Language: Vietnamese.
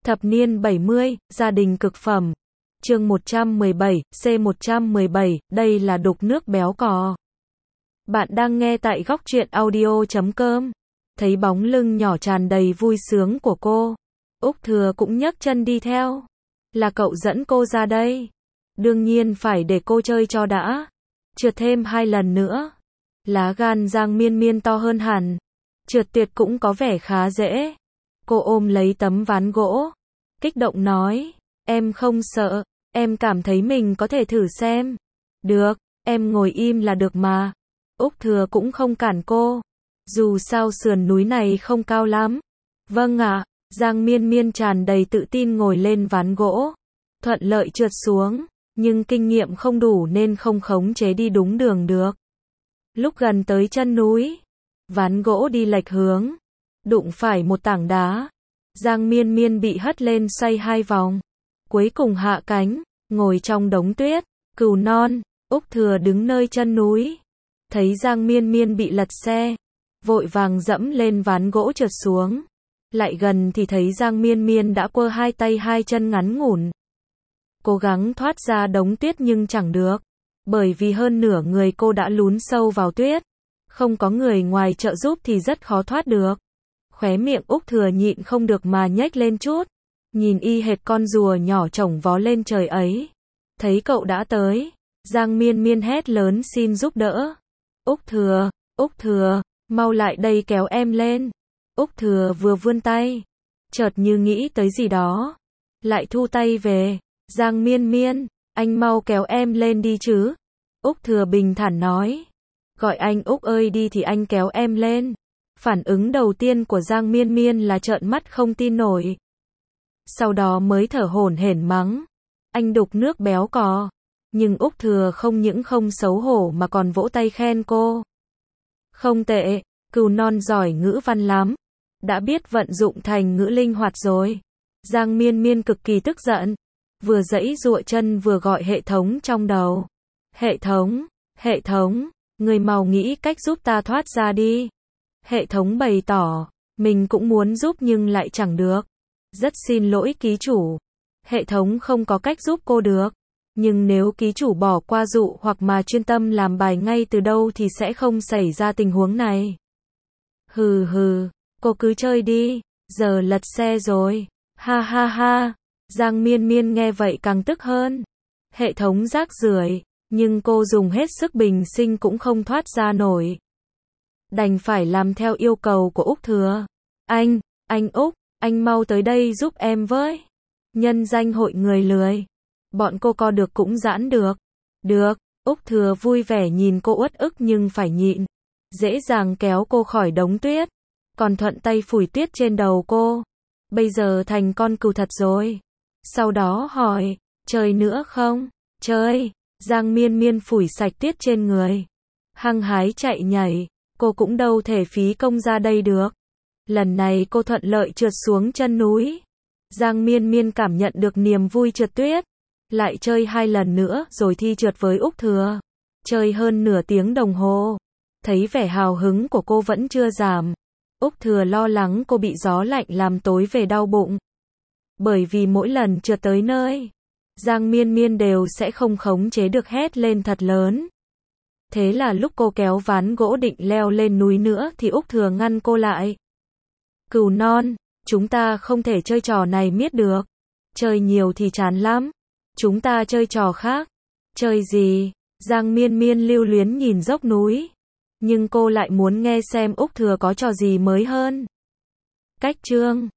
Thập niên 70, gia đình cực phẩm. Chương 117, C117, đây là đục nước béo cò. Bạn đang nghe tại góc truyện audio.com. Thấy bóng lưng nhỏ tràn đầy vui sướng của cô, Úc Thừa cũng nhấc chân đi theo. Là cậu dẫn cô ra đây. Đương nhiên phải để cô chơi cho đã. Trượt thêm 2 lần nữa. Lá gan Giang Miên Miên to hơn hẳn. Trượt tuyệt cũng có vẻ khá dễ. Cô ôm lấy tấm ván gỗ, kích động nói, em không sợ, em cảm thấy mình có thể thử xem. Được, em ngồi im là được mà. Úc Thừa cũng không cản cô. Dù sao sườn núi này không cao lắm. Vâng ạ, Giang Miên Miên tràn đầy tự tin ngồi lên ván gỗ. Thuận lợi trượt xuống, nhưng kinh nghiệm không đủ nên không khống chế đi đúng đường được. Lúc gần tới chân núi, ván gỗ đi lệch hướng, đụng phải một tảng đá. Giang Miên Miên bị hất lên xoay 2 vòng. Cuối cùng hạ cánh, ngồi trong đống tuyết. Cừu non, Úc Thừa đứng nơi chân núi. Thấy Giang Miên Miên bị lật xe, vội vàng dẫm lên ván gỗ trượt xuống. Lại gần thì thấy Giang Miên Miên đã quơ 2 tay 2 chân ngắn ngủn. Cố gắng thoát ra đống tuyết nhưng chẳng được. Bởi vì hơn nửa người cô đã lún sâu vào tuyết. Không có người ngoài trợ giúp thì rất khó thoát được. Khóe miệng Úc Thừa nhịn không được mà nhếch lên chút. Nhìn y hệt con rùa nhỏ chổng vó lên trời ấy. Thấy cậu đã tới, Giang Miên Miên hét lớn xin giúp đỡ. Úc Thừa, mau lại đây kéo em lên. Úc Thừa vừa vươn tay, chợt như nghĩ tới gì đó, lại thu tay về. Giang Miên Miên, anh mau kéo em lên đi chứ. Úc Thừa bình thản nói. Gọi anh Úc ơi đi thì anh kéo em lên. Phản ứng đầu tiên của Giang Miên Miên là trợn mắt không tin nổi. Sau đó mới thở hổn hển mắng. Anh đục nước béo cò. Nhưng Úc Thừa không những không xấu hổ mà còn vỗ tay khen cô. Không tệ, cừu non giỏi ngữ văn lắm. Đã biết vận dụng thành ngữ linh hoạt rồi. Giang Miên Miên cực kỳ tức giận. Vừa giãy giụa chân vừa gọi hệ thống trong đầu. Hệ thống, người mau nghĩ cách giúp ta thoát ra đi. Hệ thống bày tỏ, mình cũng muốn giúp nhưng lại chẳng được. Rất xin lỗi ký chủ. Hệ thống không có cách giúp cô được. Nhưng nếu ký chủ bỏ qua dụ hoặc mà chuyên tâm làm bài ngay từ đầu thì sẽ không xảy ra tình huống này. Hừ, cô cứ chơi đi, giờ lật xe rồi. Ha ha ha. Giang Miên Miên nghe vậy càng tức hơn. Hệ thống rác rưởi, nhưng cô dùng hết sức bình sinh cũng không thoát ra nổi. Đành phải làm theo yêu cầu của Úc Thừa. Anh Úc, anh mau tới đây giúp em với. Nhân danh hội người lười. Bọn cô co được cũng giãn được. Được, Úc Thừa vui vẻ nhìn cô uất ức nhưng phải nhịn. Dễ dàng kéo cô khỏi đống tuyết. Còn thuận tay phủi tuyết trên đầu cô. Bây giờ thành con cừu thật rồi. Sau đó hỏi, chơi nữa không? Chơi. Giang Miên Miên phủi sạch tuyết trên người. Hăng hái chạy nhảy. Cô cũng đâu thể phí công ra đây được. Lần này cô thuận lợi trượt xuống chân núi. Giang Miên Miên cảm nhận được niềm vui trượt tuyết. Lại chơi 2 lần nữa rồi thi trượt với Úc Thừa. Chơi hơn nửa tiếng đồng hồ. Thấy vẻ hào hứng của cô vẫn chưa giảm. Úc Thừa lo lắng cô bị gió lạnh làm tối về đau bụng. Bởi vì mỗi lần trượt tới nơi, Giang Miên Miên đều sẽ không khống chế được hét lên thật lớn. Thế là lúc cô kéo ván gỗ định leo lên núi nữa thì Úc Thừa ngăn cô lại. Cừu non, chúng ta không thể chơi trò này miết được. Chơi nhiều thì chán lắm. Chúng ta chơi trò khác. Chơi gì? Giang Miên Miên lưu luyến nhìn dốc núi. Nhưng cô lại muốn nghe xem Úc Thừa có trò gì mới hơn. Cách chương